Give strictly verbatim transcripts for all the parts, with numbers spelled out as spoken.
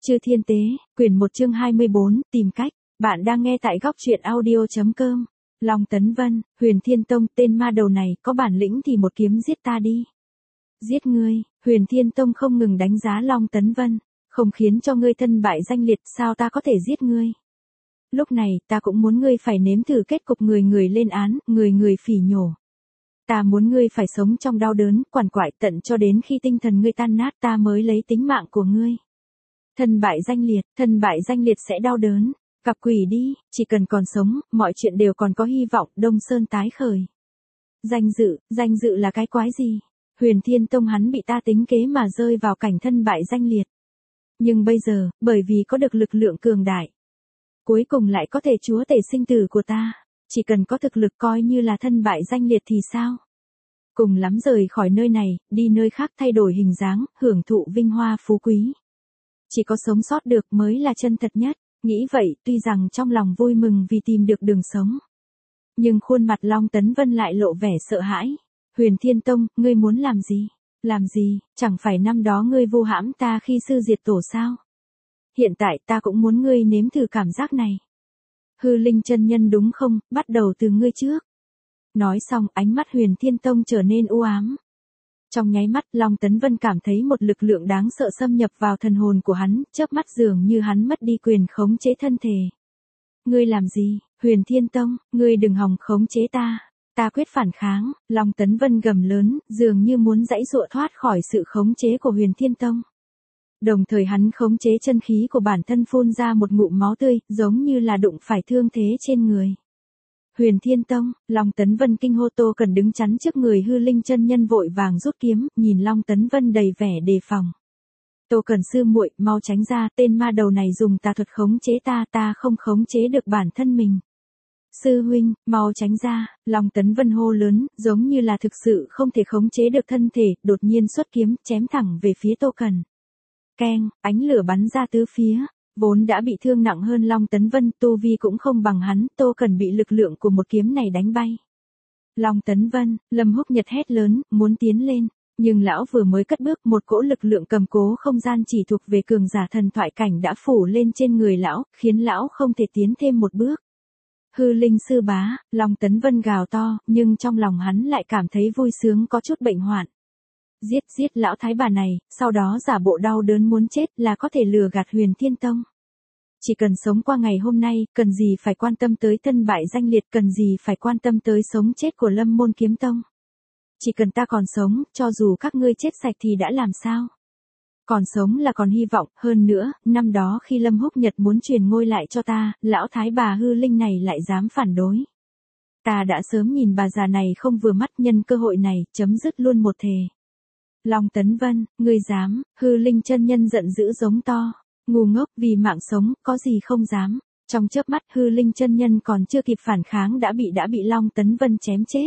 Chư Thiên Tế, quyển một chương hai mươi bốn, tìm cách. Bạn đang nghe tại góc truyện audio.com. Long Tấn Vân, Huyền Thiên Tông, tên ma đầu này, có bản lĩnh thì một kiếm giết ta đi. Giết ngươi, Huyền Thiên Tông không ngừng đánh giá Long Tấn Vân, không khiến cho ngươi thân bại danh liệt, sao ta có thể giết ngươi. Lúc này, ta cũng muốn ngươi phải nếm thử kết cục người người lên án, người người phỉ nhổ. Ta muốn ngươi phải sống trong đau đớn, quằn quại tận cho đến khi tinh thần ngươi tan nát ta mới lấy tính mạng của ngươi. Thân bại danh liệt, thân bại danh liệt sẽ đau đớn, gặp quỷ đi, chỉ cần còn sống, mọi chuyện đều còn có hy vọng, Đông Sơn tái khởi. Danh dự, danh dự là cái quái gì? Huyền Thiên Tông hắn bị ta tính kế mà rơi vào cảnh thân bại danh liệt. Nhưng bây giờ, bởi vì có được lực lượng cường đại, cuối cùng lại có thể chúa tể sinh tử của ta, chỉ cần có thực lực coi như là thân bại danh liệt thì sao? Cùng lắm rời khỏi nơi này, đi nơi khác thay đổi hình dáng, hưởng thụ vinh hoa phú quý. Chỉ có sống sót được mới là chân thật nhất, nghĩ vậy tuy rằng trong lòng vui mừng vì tìm được đường sống. Nhưng khuôn mặt Long Tấn Vân lại lộ vẻ sợ hãi. Huyền Thiên Tông, ngươi muốn làm gì? Làm gì, chẳng phải năm đó ngươi vu hãm ta khi sư diệt tổ sao? Hiện tại ta cũng muốn ngươi nếm thử cảm giác này. Hư Linh chân nhân đúng không, bắt đầu từ ngươi trước. Nói xong ánh mắt Huyền Thiên Tông trở nên u ám. Trong nháy mắt Long Tấn Vân cảm thấy một lực lượng đáng sợ xâm nhập vào thần hồn của hắn, chớp mắt dường như hắn mất đi quyền khống chế thân thể. Ngươi làm gì, Huyền Thiên Tông, ngươi đừng hòng khống chế ta, ta quyết phản kháng, Long Tấn Vân gầm lớn, dường như muốn giãy giụa thoát khỏi sự khống chế của Huyền Thiên Tông. Đồng thời hắn khống chế chân khí của bản thân phun ra một ngụm máu tươi, giống như là đụng phải thương thế trên người. Huyền Thiên Tông, Long Tấn Vân kinh hô. Tô Cần đứng chắn trước người Hư Linh chân nhân vội vàng rút kiếm, nhìn Long Tấn Vân đầy vẻ đề phòng. Tô Cần sư muội, mau tránh ra, tên ma đầu này dùng tà thuật khống chế ta, ta không khống chế được bản thân mình. Sư huynh, mau tránh ra, Long Tấn Vân hô lớn, giống như là thực sự không thể khống chế được thân thể, đột nhiên xuất kiếm, chém thẳng về phía Tô Cần. Keng, ánh lửa bắn ra tứ phía. Vốn đã bị thương nặng hơn Long Tấn Vân, tu vi cũng không bằng hắn, Tô Cần bị lực lượng của một kiếm này đánh bay. Long Tấn Vân, Lâm Húc Nhật hét lớn, muốn tiến lên, nhưng lão vừa mới cất bước, một cỗ lực lượng cầm cố không gian chỉ thuộc về cường giả thần thoại cảnh đã phủ lên trên người lão, khiến lão không thể tiến thêm một bước. Hư Linh sư bá, Long Tấn Vân gào to, nhưng trong lòng hắn lại cảm thấy vui sướng có chút bệnh hoạn. Giết giết lão thái bà này, sau đó giả bộ đau đớn muốn chết là có thể lừa gạt Huyền Thiên Tông. Chỉ cần sống qua ngày hôm nay, cần gì phải quan tâm tới thân bại danh liệt, cần gì phải quan tâm tới sống chết của Lâm Môn Kiếm Tông. Chỉ cần ta còn sống, cho dù các ngươi chết sạch thì đã làm sao? Còn sống là còn hy vọng, hơn nữa, năm đó khi Lâm Húc Nhật muốn truyền ngôi lại cho ta, lão thái bà Hư Linh này lại dám phản đối. Ta đã sớm nhìn bà già này không vừa mắt, nhân cơ hội này, chấm dứt luôn một thề. Long Tấn Vân, ngươi dám, Hư Linh chân nhân giận dữ giống to, ngu ngốc, vì mạng sống, có gì không dám. Trong chớp mắt Hư Linh chân nhân còn chưa kịp phản kháng đã bị đã bị Long Tấn Vân chém chết.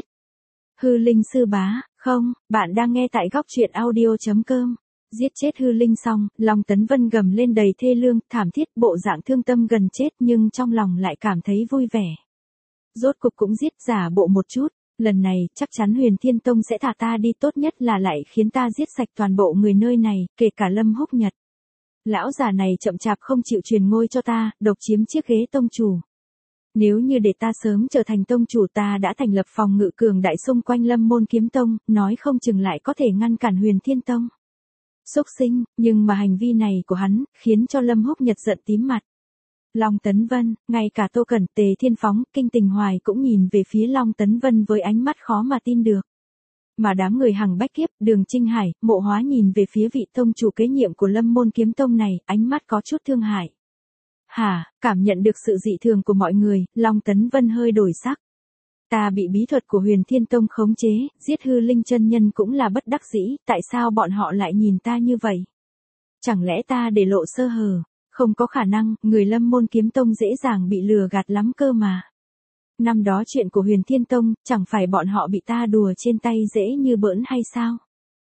Hư Linh sư bá, không, bạn đang nghe tại góc truyện audio.com. Giết chết Hư Linh xong, Long Tấn Vân gầm lên đầy thê lương, thảm thiết, bộ dạng thương tâm gần chết nhưng trong lòng lại cảm thấy vui vẻ. Rốt cục cũng giết, giả bộ một chút. Lần này, chắc chắn Huyền Thiên Tông sẽ thả ta đi, tốt nhất là lại khiến ta giết sạch toàn bộ người nơi này, kể cả Lâm Húc Nhật. Lão già này chậm chạp không chịu truyền ngôi cho ta, độc chiếm chiếc ghế tông chủ. Nếu như để ta sớm trở thành tông chủ, ta đã thành lập phòng ngự cường đại xung quanh Lâm Môn Kiếm Tông, nói không chừng lại có thể ngăn cản Huyền Thiên Tông. Xúc sinh, nhưng mà hành vi này của hắn, khiến cho Lâm Húc Nhật giận tím mặt. Long Tấn Vân, ngay cả Tô Cẩn, Tề Thiên Phóng, Kinh Tình Hoài cũng nhìn về phía Long Tấn Vân với ánh mắt khó mà tin được. Mà đám người Hằng Bách Kiếp, Đường Trinh Hải, Mộ Hóa nhìn về phía vị tông chủ kế nhiệm của Lâm Môn Kiếm Tông này, ánh mắt có chút thương hại. Hả, cảm nhận được sự dị thường của mọi người, Long Tấn Vân hơi đổi sắc. Ta bị bí thuật của Huyền Thiên Tông khống chế, giết Hư Linh chân nhân cũng là bất đắc dĩ, tại sao bọn họ lại nhìn ta như vậy? Chẳng lẽ ta để lộ sơ hở? Không có khả năng, người Lâm Môn Kiếm Tông dễ dàng bị lừa gạt lắm cơ mà. Năm đó chuyện của Huyền Thiên Tông, chẳng phải bọn họ bị ta đùa trên tay dễ như bỡn hay sao?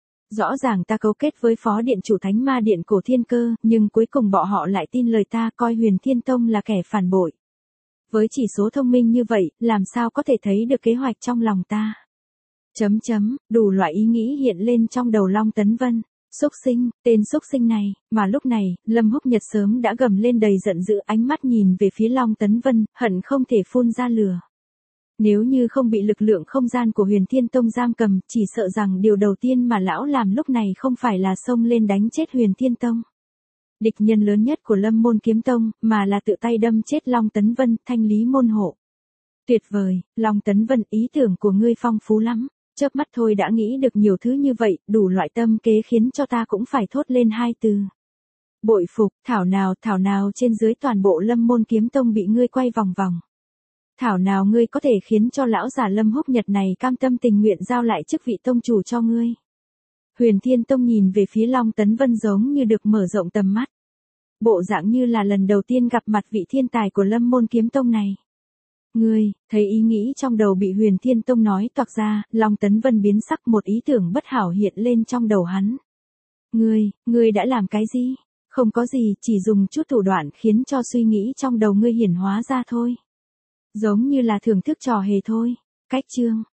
Rõ ràng ta cấu kết với Phó Điện Chủ Thánh Ma Điện Cổ Thiên Cơ, nhưng cuối cùng bọn họ lại tin lời ta, coi Huyền Thiên Tông là kẻ phản bội. Với chỉ số thông minh như vậy, làm sao có thể thấy được kế hoạch trong lòng ta? Chấm chấm, đủ loại ý nghĩ hiện lên trong đầu Long Tấn Vân. Xúc sinh, tên xúc sinh này, mà lúc này, Lâm Húc Nhật sớm đã gầm lên đầy giận dữ, ánh mắt nhìn về phía Long Tấn Vân, hận không thể phun ra lửa. Nếu như không bị lực lượng không gian của Huyền Thiên Tông giam cầm, chỉ sợ rằng điều đầu tiên mà lão làm lúc này không phải là xông lên đánh chết Huyền Thiên Tông. Địch nhân lớn nhất của Lâm Môn Kiếm Tông, mà là tự tay đâm chết Long Tấn Vân, thanh lý môn hộ. Tuyệt vời, Long Tấn Vân, ý tưởng của ngươi phong phú lắm. Chớp mắt thôi đã nghĩ được nhiều thứ như vậy, đủ loại tâm kế khiến cho ta cũng phải thốt lên hai từ. Bội phục, thảo nào, thảo nào trên dưới toàn bộ Lâm Môn Kiếm Tông bị ngươi quay vòng vòng. Thảo nào ngươi có thể khiến cho lão già Lâm Húc Nhật này cam tâm tình nguyện giao lại chức vị tông chủ cho ngươi. Huyền Thiên Tông nhìn về phía Long Tấn Vân giống như được mở rộng tầm mắt. Bộ dạng như là lần đầu tiên gặp mặt vị thiên tài của Lâm Môn Kiếm Tông này. Ngươi, thấy ý nghĩ trong đầu bị Huyền Thiên Tông nói toạc ra, Long Tấn Vân biến sắc, một ý tưởng bất hảo hiện lên trong đầu hắn. Ngươi, ngươi đã làm cái gì? Không có gì, chỉ dùng chút thủ đoạn khiến cho suy nghĩ trong đầu ngươi hiển hóa ra thôi. Giống như là thưởng thức trò hề thôi. Cách chương,